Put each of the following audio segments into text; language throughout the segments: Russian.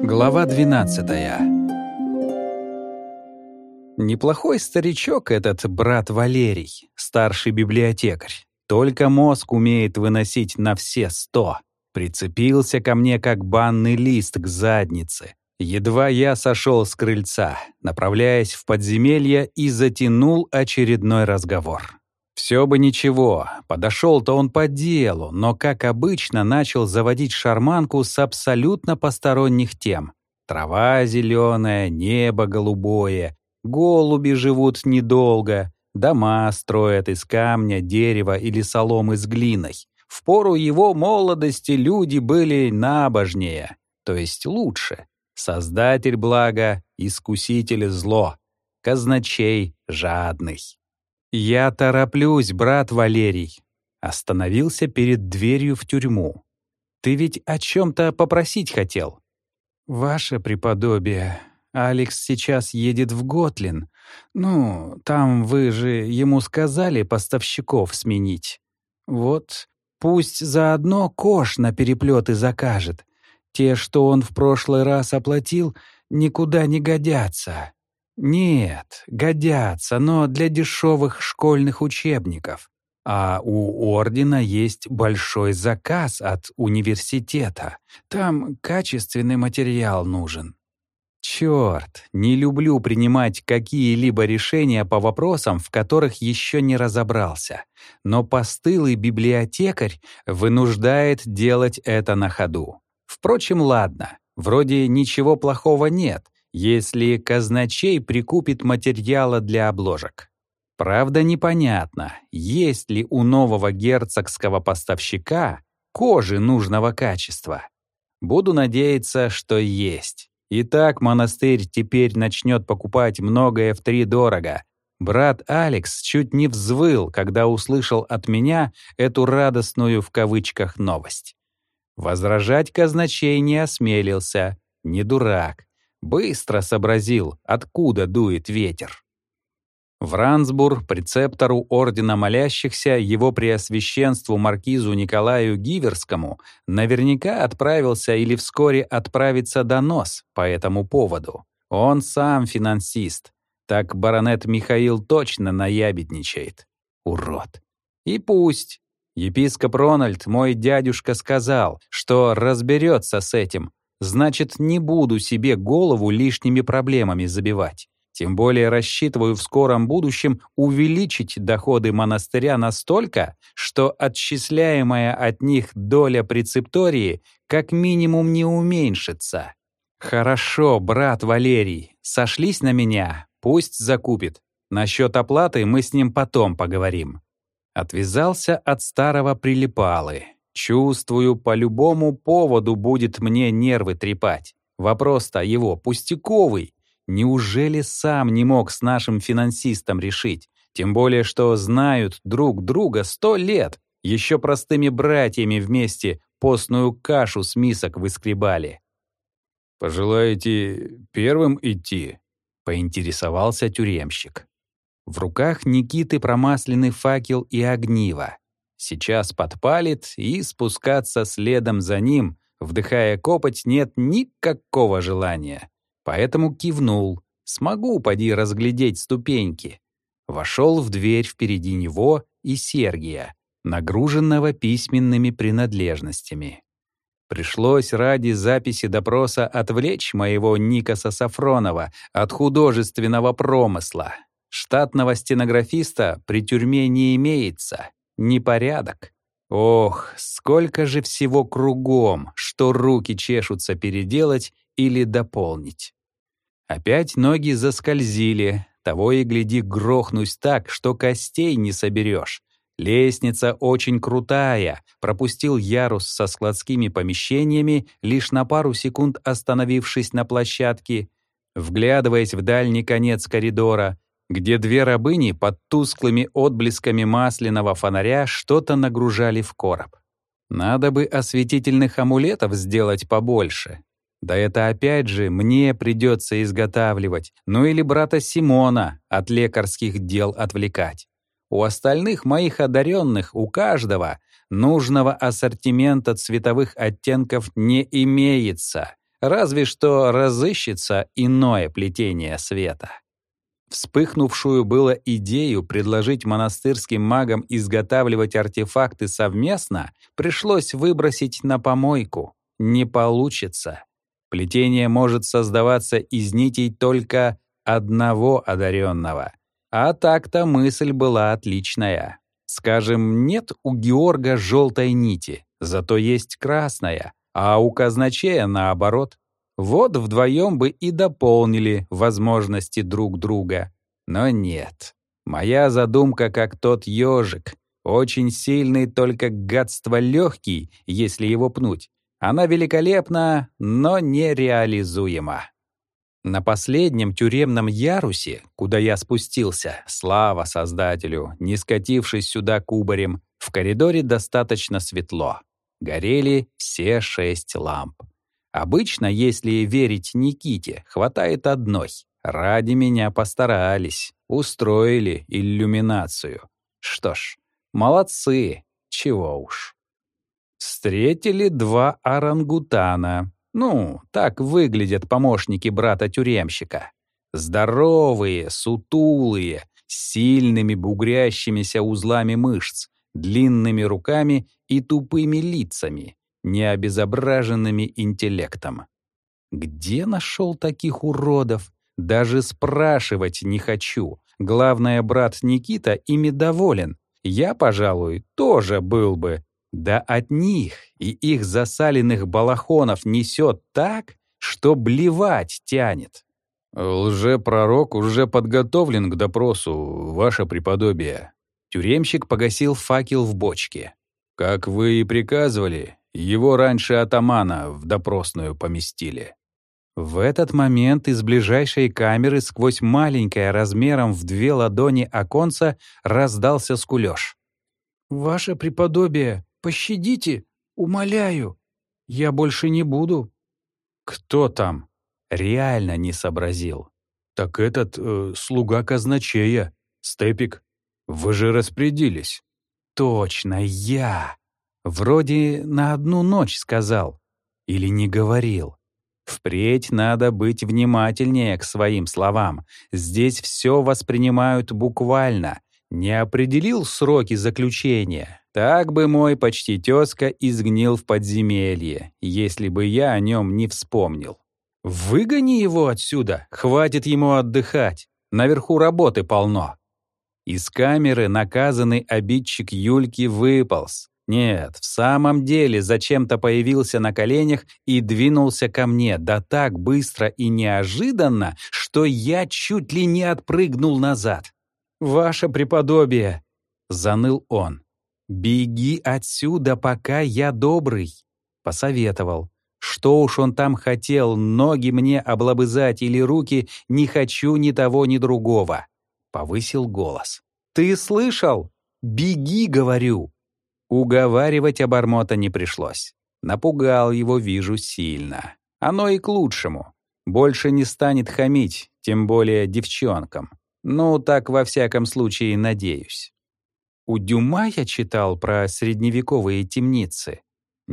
Глава 12. Неплохой старичок этот брат Валерий, старший библиотекарь. Только мозг умеет выносить на все 100. Прицепился ко мне, как банный лист к заднице. Едва я сошел с крыльца, направляясь в подземелье, и затянул очередной разговор. Все бы ничего, подошел-то он по делу, но, как обычно, начал заводить шарманку с абсолютно посторонних тем. Трава зеленая, небо голубое, голуби живут недолго, дома строят из камня, дерева или соломы с глиной. В пору его молодости люди были набожнее, то есть лучше. Создатель блага, искуситель зло, казначей жадный. «Я тороплюсь, брат Валерий», — остановился перед дверью в тюрьму. «Ты ведь о чем-то попросить хотел?» «Ваше преподобие, Алекс сейчас едет в Готлин. Ну, там вы же ему сказали поставщиков сменить. Вот, пусть заодно кош на переплеты закажет. Те, что он в прошлый раз оплатил, никуда не годятся». «Нет, годятся, но для дешевых школьных учебников. А у Ордена есть большой заказ от университета. Там качественный материал нужен». Черт, не люблю принимать какие-либо решения по вопросам, в которых еще не разобрался. Но постылый библиотекарь вынуждает делать это на ходу. Впрочем, ладно, вроде ничего плохого нет, если казначей прикупит материала для обложек. Правда, непонятно, есть ли у нового герцогского поставщика кожи нужного качества. Буду надеяться, что есть. Итак, монастырь теперь начнет покупать многое втридорого. Брат Алекс чуть не взвыл, когда услышал от меня эту радостную в кавычках новость. Возражать казначей не осмелился, не дурак. Быстро сообразил, откуда дует ветер. В Рансбур, прецептору Ордена Молящихся, его преосвященству маркизу Николаю Гиверскому, наверняка отправился или вскоре отправится донос по этому поводу. Он сам финансист. Так баронет Михаил точно наябедничает. Урод. И пусть. Епископ Рональд, мой дядюшка, сказал, что разберется с этим. Значит, не буду себе голову лишними проблемами забивать. Тем более рассчитываю в скором будущем увеличить доходы монастыря настолько, что отчисляемая от них доля прецептории как минимум не уменьшится. Хорошо, брат Валерий, сошлись на меня, пусть закупит. Насчет оплаты мы с ним потом поговорим. Отвязался от старого прилипалы. Чувствую, по любому поводу будет мне нервы трепать. Вопрос-то его пустяковый. Неужели сам не мог с нашим финансистом решить? Тем более, что знают друг друга 100 лет. Еще простыми братьями вместе постную кашу с мисок выскребали. «Пожелаете первым идти?» — поинтересовался тюремщик. В руках Никиты промасленный факел и огниво. Сейчас подпалит, и спускаться следом за ним, вдыхая копоть, нет никакого желания. Поэтому кивнул. Смогу, поди, разглядеть ступеньки. Вошел в дверь впереди него и Сергия, нагруженного письменными принадлежностями. Пришлось ради записи допроса отвлечь моего Никаса Сафронова от художественного промысла. Штатного стенографиста при тюрьме не имеется. Непорядок. Ох, сколько же всего кругом, что руки чешутся переделать или дополнить. Опять ноги заскользили, того и гляди грохнусь так, что костей не соберешь. Лестница очень крутая, пропустил ярус со складскими помещениями, лишь на пару секунд остановившись на площадке, вглядываясь в дальний конец коридора, где две рабыни под тусклыми отблесками масляного фонаря что-то нагружали в короб. Надо бы осветительных амулетов сделать побольше. Да это опять же мне придется изготавливать, ну или брата Симона от лекарских дел отвлекать. У остальных моих одаренных, у каждого, нужного ассортимента цветовых оттенков не имеется, разве что разыщется иное плетение света. Вспыхнувшую было идею предложить монастырским магам изготавливать артефакты совместно, пришлось выбросить на помойку. Не получится. Плетение может создаваться из нитей только одного одаренного. А так-то мысль была отличная. Скажем, нет у Георга желтой нити, зато есть красная, а у казначея наоборот. Вот вдвоем бы и дополнили возможности друг друга. Но нет. Моя задумка как тот ежик. Очень сильный, только гадство легкий, если его пнуть. Она великолепна, но нереализуема. На последнем тюремном ярусе, куда я спустился, слава Создателю, не скатившись сюда кубарем, в коридоре достаточно светло. Горели все 6 ламп. Обычно, если верить Никите, хватает одной. Ради меня постарались, устроили иллюминацию. Что ж, молодцы, чего уж. Встретили 2 орангутана. Ну, так выглядят помощники брата-тюремщика. Здоровые, сутулые, с сильными бугрящимися узлами мышц, длинными руками и тупыми лицами, не обезображенными интеллектом. Где нашел таких уродов? Даже спрашивать не хочу. Главное, брат Никита ими доволен. Я, пожалуй, тоже был бы. Да от них и их засаленных балахонов несет так, что блевать тянет. «Лже-пророк уже подготовлен к допросу, ваше преподобие». Тюремщик погасил факел в бочке. «Как вы и приказывали, его раньше атамана в допросную поместили». В этот момент из ближайшей камеры сквозь маленькое размером в 2 ладони оконца раздался скулёж. «Ваше преподобие, пощадите, умоляю, я больше не буду». «Кто там?» Реально не сообразил. «Так этот, слуга казначея, Степик. Вы же распорядились». «Точно, я. Вроде на 1 ночь сказал. Или не говорил. Впредь надо быть внимательнее к своим словам. Здесь все воспринимают буквально. Не определил сроки заключения. Так бы мой почти тезка изгнил в подземелье, если бы я о нем не вспомнил. Выгони его отсюда, хватит ему отдыхать. Наверху работы полно». Из камеры наказанный обидчик Юльки выполз. Нет, в самом деле зачем-то появился на коленях и двинулся ко мне, да так быстро и неожиданно, что я чуть ли не отпрыгнул назад. «Ваше преподобие!» — заныл он. «Беги отсюда, пока я добрый!» — посоветовал. Что уж он там хотел, ноги мне облобызать или руки, не хочу ни того, ни другого. Повысил голос. «Ты слышал? Беги, говорю!» Уговаривать обормота не пришлось. Напугал его, вижу, сильно. Оно и к лучшему. Больше не станет хамить, тем более девчонкам. Ну, так во всяком случае надеюсь. У Дюма я читал про средневековые темницы.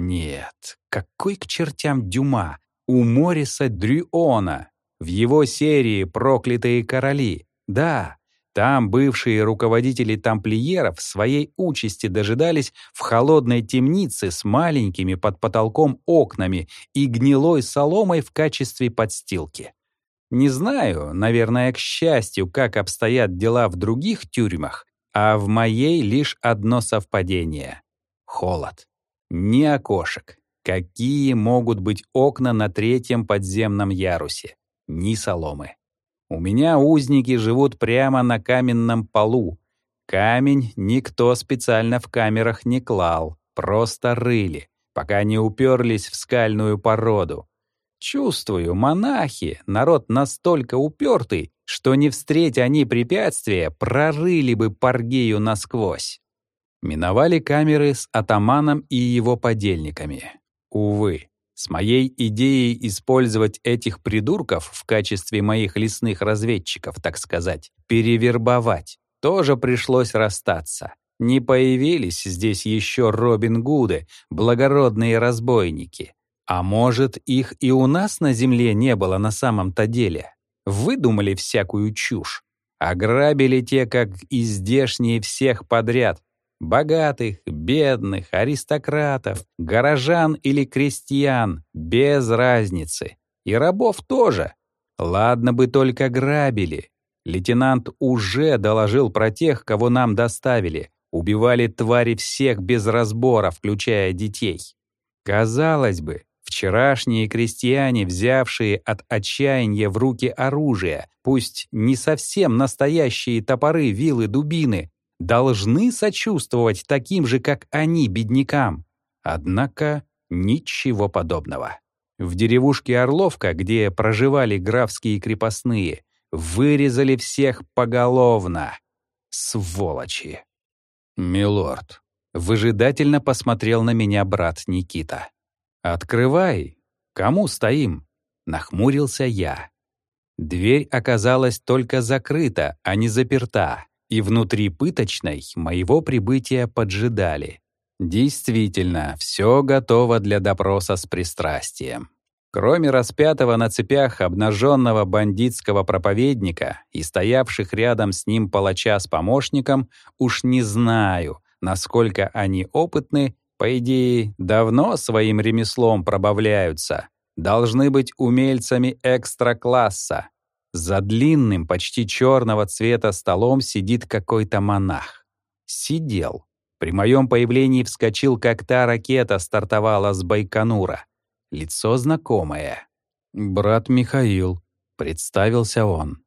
Нет, какой к чертям Дюма? У Мориса Дрюона. В его серии «Проклятые короли». Да, там бывшие руководители тамплиеров своей участи дожидались в холодной темнице с маленькими под потолком окнами и гнилой соломой в качестве подстилки. Не знаю, наверное, к счастью, как обстоят дела в других тюрьмах, а в моей лишь одно совпадение — холод. Ни окошек. Какие могут быть окна на 3-м подземном ярусе? Ни соломы. У меня узники живут прямо на каменном полу. Камень никто специально в камерах не клал, просто рыли, пока не уперлись в скальную породу. Чувствую, монахи, народ настолько упертый, что не встреть они препятствия, прорыли бы Паргею насквозь. Миновали камеры с атаманом и его подельниками. Увы, с моей идеей использовать этих придурков в качестве моих лесных разведчиков, так сказать, перевербовать, тоже пришлось расстаться. Не появились здесь еще Робин Гуды, благородные разбойники. А может, их и у нас на земле не было на самом-то деле? Выдумали всякую чушь. Ограбили те, как и здешние, всех подряд. Богатых, бедных, аристократов, горожан или крестьян, без разницы. И рабов тоже. Ладно бы только грабили. Лейтенант уже доложил про тех, кого нам доставили. Убивали твари всех без разбора, включая детей. Казалось бы, вчерашние крестьяне, взявшие от отчаяния в руки оружие, пусть не совсем настоящие топоры, вилы, дубины, должны сочувствовать таким же, как они, беднякам. Однако ничего подобного. В деревушке Орловка, где проживали графские крепостные, вырезали всех поголовно. Сволочи! «Милорд», — выжидательно посмотрел на меня брат Никита. «Открывай! Кому стоим?» — нахмурился я. Дверь оказалась только закрыта, а не заперта, и внутри пыточной моего прибытия поджидали. Действительно, все готово для допроса с пристрастием. Кроме распятого на цепях обнаженного бандитского проповедника и стоявших рядом с ним палача с помощником, уж не знаю, насколько они опытны, по идее, давно своим ремеслом пробавляются, должны быть умельцами экстра-класса. За длинным, почти черного цвета столом сидит какой-то монах. Сидел. При моем появлении вскочил, как та ракета стартовала с Байконура. Лицо знакомое. «Брат Михаил», — представился он.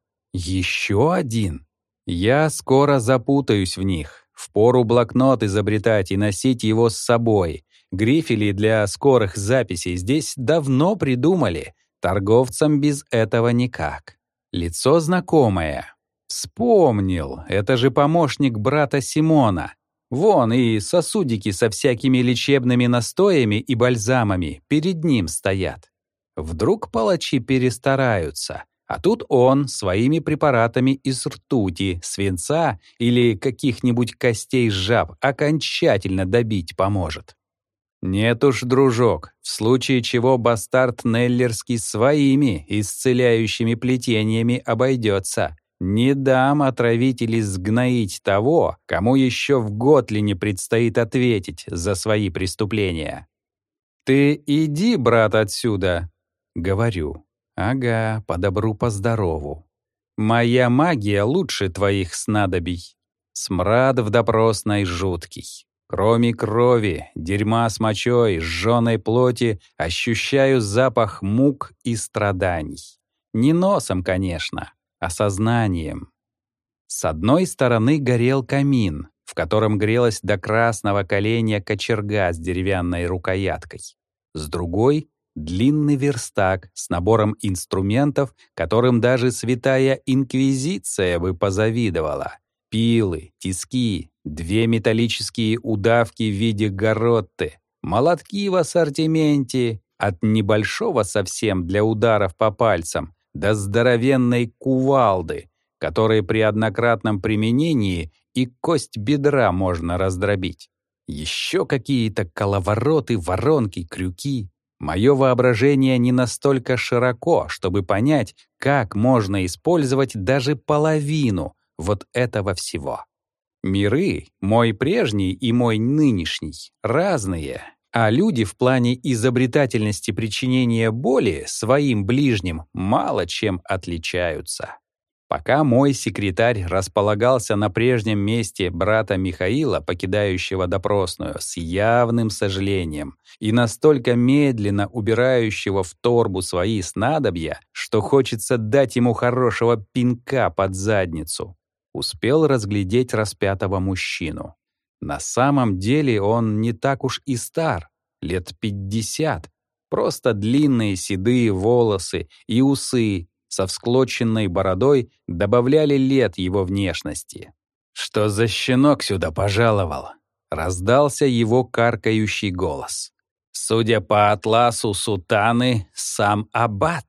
«Еще один? Я скоро запутаюсь в них. Впору блокнот изобретать и носить его с собой. Грифели для скорых записей здесь давно придумали. Торговцам без этого никак. Лицо знакомое. Вспомнил, это же помощник брата Симона. Вон и сосудики со всякими лечебными настоями и бальзамами перед ним стоят. Вдруг палачи перестараются, а тут он своими препаратами из ртути, свинца или каких-нибудь костей жаб окончательно добить поможет. Нет уж, дружок, в случае чего бастард Неллерский своими исцеляющими плетениями обойдется. Не дам отравить или сгноить того, кому еще в Готлине предстоит ответить за свои преступления. «Ты иди, брат, отсюда», — говорю. «Ага, по добру, по здорову. Моя магия лучше твоих снадобий. Смрад в допросной жуткий. Кроме крови, дерьма с мочой, сжёной плоти ощущаю запах мук и страданий. Не носом, конечно, а сознанием. С одной стороны горел камин, в котором грелась до красного коленя кочерга с деревянной рукояткой. С другой — длинный верстак с набором инструментов, которым даже святая инквизиция бы позавидовала. Пилы, тиски, 2 металлические удавки в виде гарротты, молотки в ассортименте, от небольшого совсем для ударов по пальцам до здоровенной кувалды, которой при однократном применении и кость бедра можно раздробить. Еще какие-то коловороты, воронки, крюки. Мое воображение не настолько широко, чтобы понять, как можно использовать даже половину вот этого всего. Миры, мой прежний и мой нынешний, разные, а люди в плане изобретательности причинения боли своим ближним мало чем отличаются. Пока мой секретарь располагался на прежнем месте брата Михаила, покидающего допросную, с явным сожалением и настолько медленно убирающего в торбу свои снадобья, что хочется дать ему хорошего пинка под задницу, успел разглядеть распятого мужчину. На самом деле он не так уж и стар, лет 50, просто длинные седые волосы и усы со всклоченной бородой добавляли лет его внешности. «Что за щенок сюда пожаловал?» — раздался его каркающий голос. «Судя по атласу сутаны, сам аббат.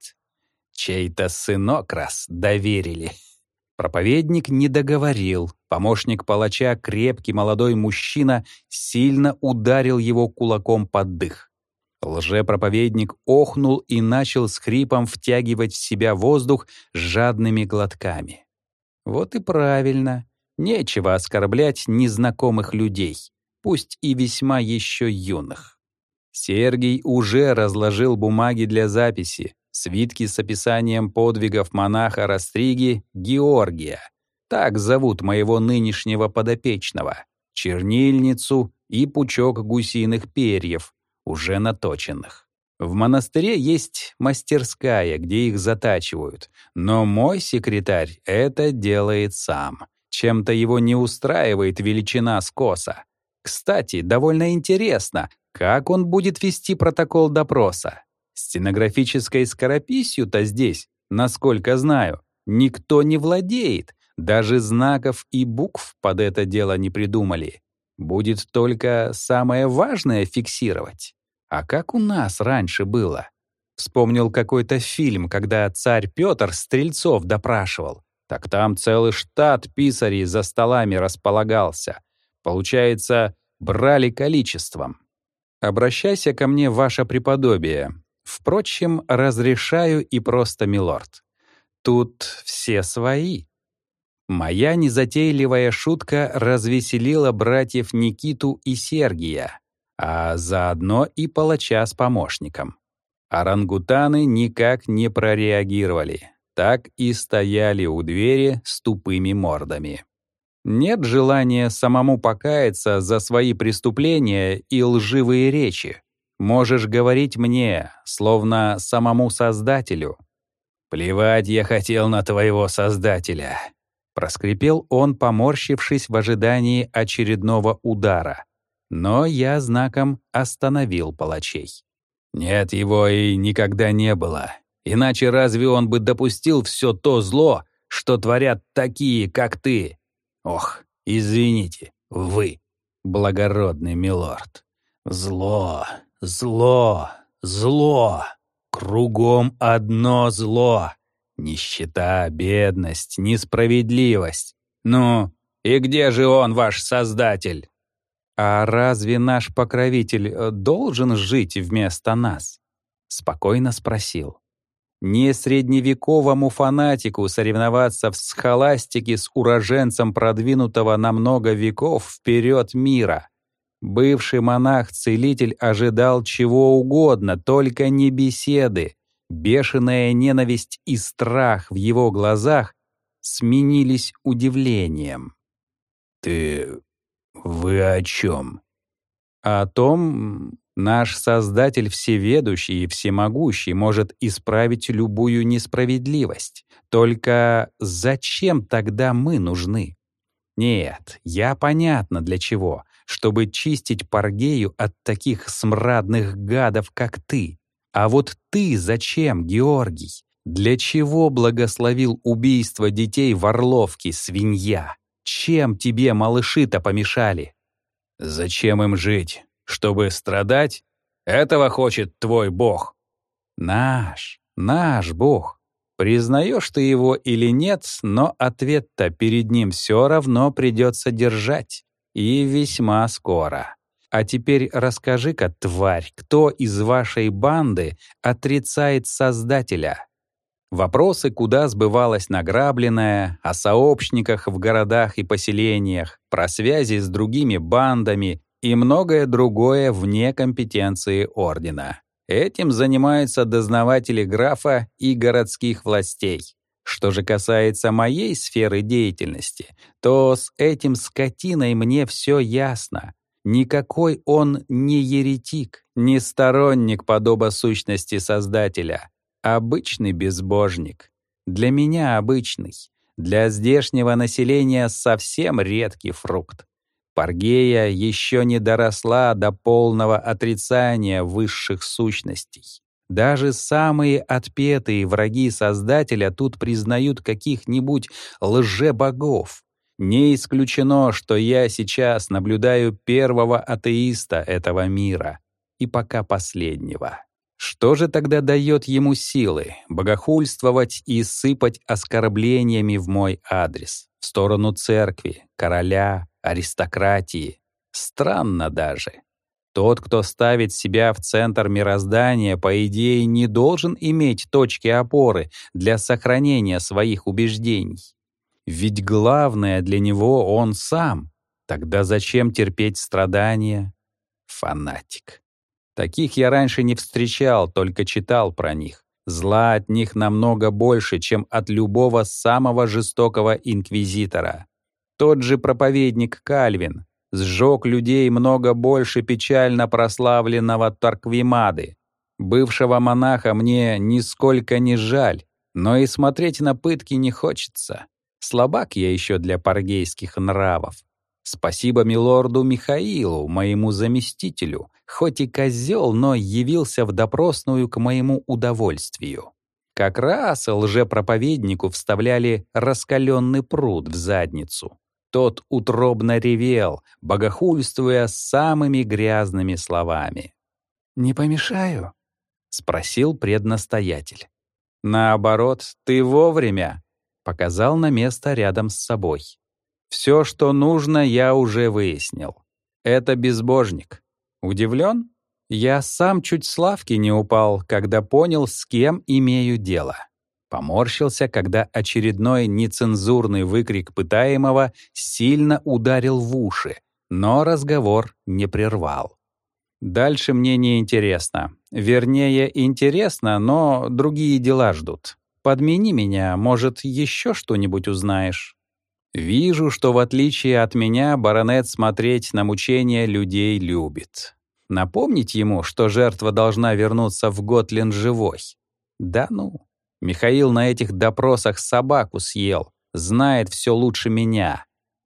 Чей-то сынок раз доверили». Проповедник не договорил. Помощник палача, крепкий молодой мужчина, сильно ударил его кулаком под дых. Лжепроповедник охнул и начал с хрипом втягивать в себя воздух жадными глотками. Вот и правильно. Нечего оскорблять незнакомых людей, пусть и весьма еще юных. Сергий уже разложил бумаги для записи, свитки с описанием подвигов монаха Растриги Георгия, так зовут моего нынешнего подопечного, чернильницу и пучок гусиных перьев, уже наточенных. В монастыре есть мастерская, где их затачивают, но мой секретарь это делает сам. Чем-то его не устраивает величина скоса. Кстати, довольно интересно, как он будет вести протокол допроса. Стенографической скорописью-то здесь, насколько знаю, никто не владеет, даже знаков и букв под это дело не придумали. Будет только самое важное фиксировать. А как у нас раньше было? Вспомнил какой-то фильм, когда царь Петр стрельцов допрашивал. Так там целый штат писарей за столами располагался. Получается, брали количеством. Обращайся ко мне, ваше преподобие. Впрочем, разрешаю и просто милорд. Тут все свои. Моя незатейливая шутка развеселила братьев Никиту и Сергия, а заодно и палача с помощником. Орангутаны никак не прореагировали, так и стояли у двери с тупыми мордами. Нет желания самому покаяться за свои преступления и лживые речи. Можешь говорить мне, словно самому Создателю. «Плевать я хотел на твоего Создателя», — проскрипел он, поморщившись в ожидании очередного удара. Но я знаком остановил палачей. «Нет его и никогда не было. Иначе разве он бы допустил все то зло, что творят такие, как ты? Ох, извините, вы, благородный милорд. Зло, зло, зло. Кругом одно зло. Нищета, бедность, несправедливость. Ну, и где же он, ваш Создатель?» «А разве наш покровитель должен жить вместо нас?» — спокойно спросил. «Не средневековому фанатику соревноваться в схоластике с уроженцем продвинутого на много веков вперед мира. Бывший монах-целитель ожидал чего угодно, только не беседы. Бешеная ненависть и страх в его глазах сменились удивлением. «Вы о чем?» «О том, наш Создатель всеведущий и всемогущий может исправить любую несправедливость. Только зачем тогда мы нужны? Нет, я понятно для чего, чтобы чистить Паргею от таких смрадных гадов, как ты. А вот ты зачем, Георгий? Для чего благословил убийство детей в Орловке, свинья? Чем тебе малыши-то помешали?» «Зачем им жить? Чтобы страдать? Этого хочет твой Бог». Наш Бог. Признаешь ты его или нет, но ответ-то перед ним все равно придется держать. И весьма скоро. А теперь расскажи-ка, тварь, кто из вашей банды отрицает Создателя? Вопросы, куда сбывалось награбленное, о сообщниках в городах и поселениях, про связи с другими бандами и многое другое вне компетенции Ордена. Этим занимаются дознаватели графа и городских властей. Что же касается моей сферы деятельности, то с этим скотиной мне все ясно. Никакой он не еретик, не сторонник подобосущности Создателя. Обычный безбожник. Для меня обычный. Для здешнего населения совсем редкий фрукт. Паргея еще не доросла до полного отрицания высших сущностей. Даже самые отпетые враги Создателя тут признают каких-нибудь лжебогов. Не исключено, что я сейчас наблюдаю первого атеиста этого мира, и пока последнего. Что же тогда дает ему силы богохульствовать и сыпать оскорблениями в мой адрес, в сторону церкви, короля, аристократии? Странно даже. Тот, кто ставит себя в центр мироздания, по идее, не должен иметь точки опоры для сохранения своих убеждений. Ведь главное для него он сам. Тогда зачем терпеть страдания? Фанатик. Таких я раньше не встречал, только читал про них. Зла от них намного больше, чем от любого самого жестокого инквизитора. Тот же проповедник Кальвин сжег людей много больше печально прославленного Торквемады. Бывшего монаха мне нисколько не жаль, но и смотреть на пытки не хочется. Слабак я еще для паргейских нравов. Спасибо милорду Михаилу, моему заместителю, хоть и козел, но явился в допросную к моему удовольствию. Как раз лжепроповеднику вставляли раскаленный пруд в задницу. Тот утробно ревел, богохульствуя самыми грязными словами. «Не помешаю?» — спросил преднастоятель. «Наоборот, ты вовремя», — показал на место рядом с собой. «Все, что нужно, я уже выяснил. Это безбожник. Удивлен? Я сам чуть с лавки не упал, когда понял, с кем имею дело». Поморщился, когда очередной нецензурный выкрик пытаемого сильно ударил в уши, но разговор не прервал. «Дальше мне не интересно. Вернее, интересно, но другие дела ждут. Подмени меня, может, еще что-нибудь узнаешь?» Вижу, что в отличие от меня баронет смотреть на мучения людей любит. Напомнить ему, что жертва должна вернуться в Готлин живой? Да ну. Михаил на этих допросах собаку съел, знает все лучше меня.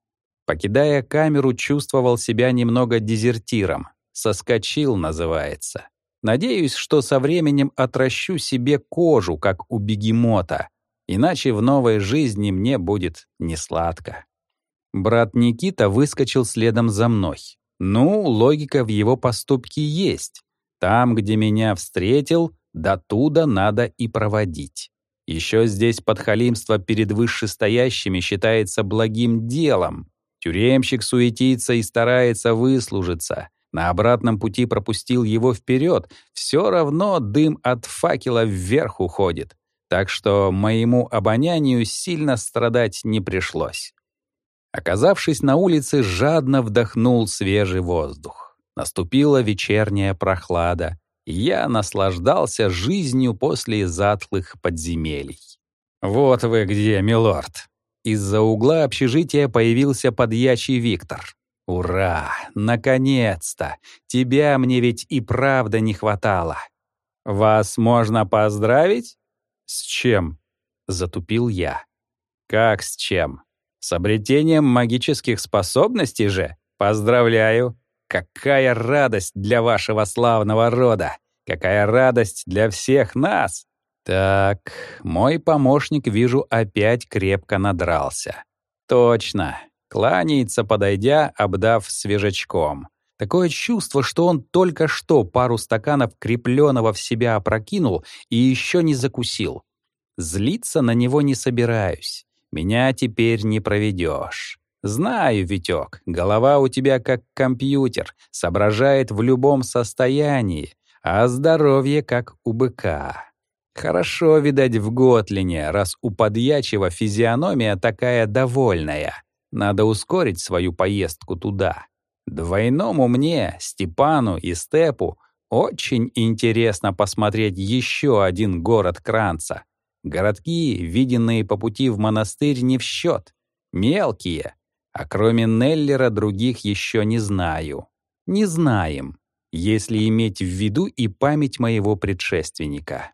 Покидая камеру, чувствовал себя немного дезертиром. Соскочил, называется. Надеюсь, что со временем отращу себе кожу, как у бегемота, иначе в новой жизни мне будет несладко. Брат Никита выскочил следом за мной. Ну, логика в его поступке есть. Там, где меня встретил, до туда надо и проводить. Еще здесь подхалимство перед вышестоящими считается благим делом. Тюремщик суетится и старается выслужиться. На обратном пути пропустил его вперед, все равно дым от факела вверх уходит. Так что моему обонянию сильно страдать не пришлось. Оказавшись на улице, жадно вдохнул свежий воздух. Наступила вечерняя прохлада. Я наслаждался жизнью после затлых подземелий. «Вот вы где, милорд!» Из-за угла общежития появился подьячий Виктор. «Ура! Наконец-то! Тебя мне ведь и правда не хватало. Вас можно поздравить?» «С чем?» — затупил я. «Как с чем? С обретением магических способностей же? Поздравляю! Какая радость для вашего славного рода! Какая радость для всех нас!» Так, мой помощник, вижу, опять крепко надрался. Точно. Кланяется, подойдя, обдав свежачком. Такое чувство, что он только что пару стаканов крепленого в себя опрокинул и еще не закусил. Злиться на него не собираюсь. Меня теперь не проведешь. Знаю, Витек, голова у тебя как компьютер, соображает в любом состоянии, а здоровье как у быка. Хорошо, видать, в Готлине, раз у подьячего физиономия такая довольная. Надо ускорить свою поездку туда. Двойному мне, Степану и Степу очень интересно посмотреть еще один город Кранца. Городки, виденные по пути в монастырь, не в счет. Мелкие. А кроме Неллера других еще не знаю. Не знаем, если иметь в виду и память моего предшественника.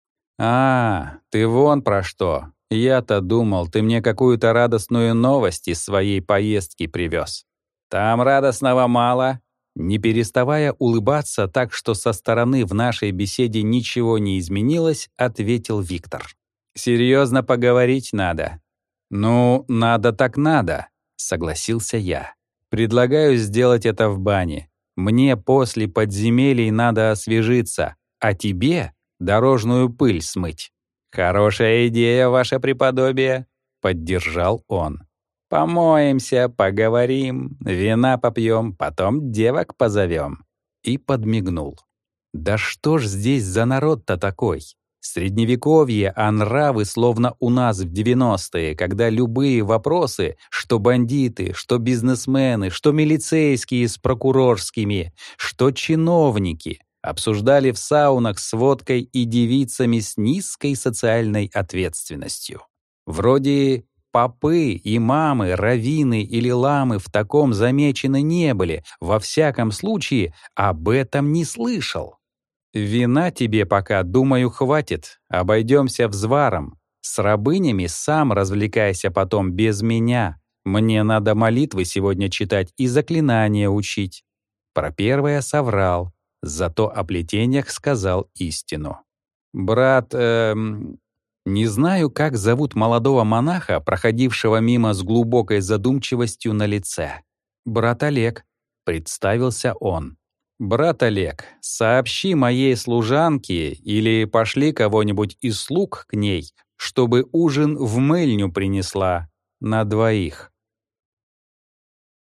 «А, ты вон про что. Я-то думал, ты мне какую-то радостную новость из своей поездки привез. Там радостного мало». Не переставая улыбаться так, что со стороны в нашей беседе ничего не изменилось, ответил Виктор. «Серьезно поговорить надо». «Ну, надо так надо», — согласился я. «Предлагаю сделать это в бане. Мне после подземелий надо освежиться, а тебе дорожную пыль смыть». «Хорошая идея, ваше преподобие», — поддержал он. «Помоемся, поговорим, вина попьем, потом девок позовем. и подмигнул. Да что ж здесь за народ-то такой? Средневековье, а нравы словно у нас в 90-е, когда любые вопросы, что бандиты, что бизнесмены, что милицейские с прокурорскими, что чиновники, обсуждали в саунах с водкой и девицами с низкой социальной ответственностью. Вроде попы, имамы, раввины или ламы в таком замечены не были, во всяком случае об этом не слышал. Вина тебе пока, думаю, хватит, обойдемся взваром. С рабынями сам развлекайся потом без меня. Мне надо молитвы сегодня читать и заклинания учить. Про первое соврал, зато о плетениях сказал истину. Брат, не знаю, как зовут молодого монаха, проходившего мимо с глубокой задумчивостью на лице. Брат Олег, представился он. «Брат Олег, сообщи моей служанке или пошли кого-нибудь из слуг к ней, чтобы ужин в мыльню принесла на 2.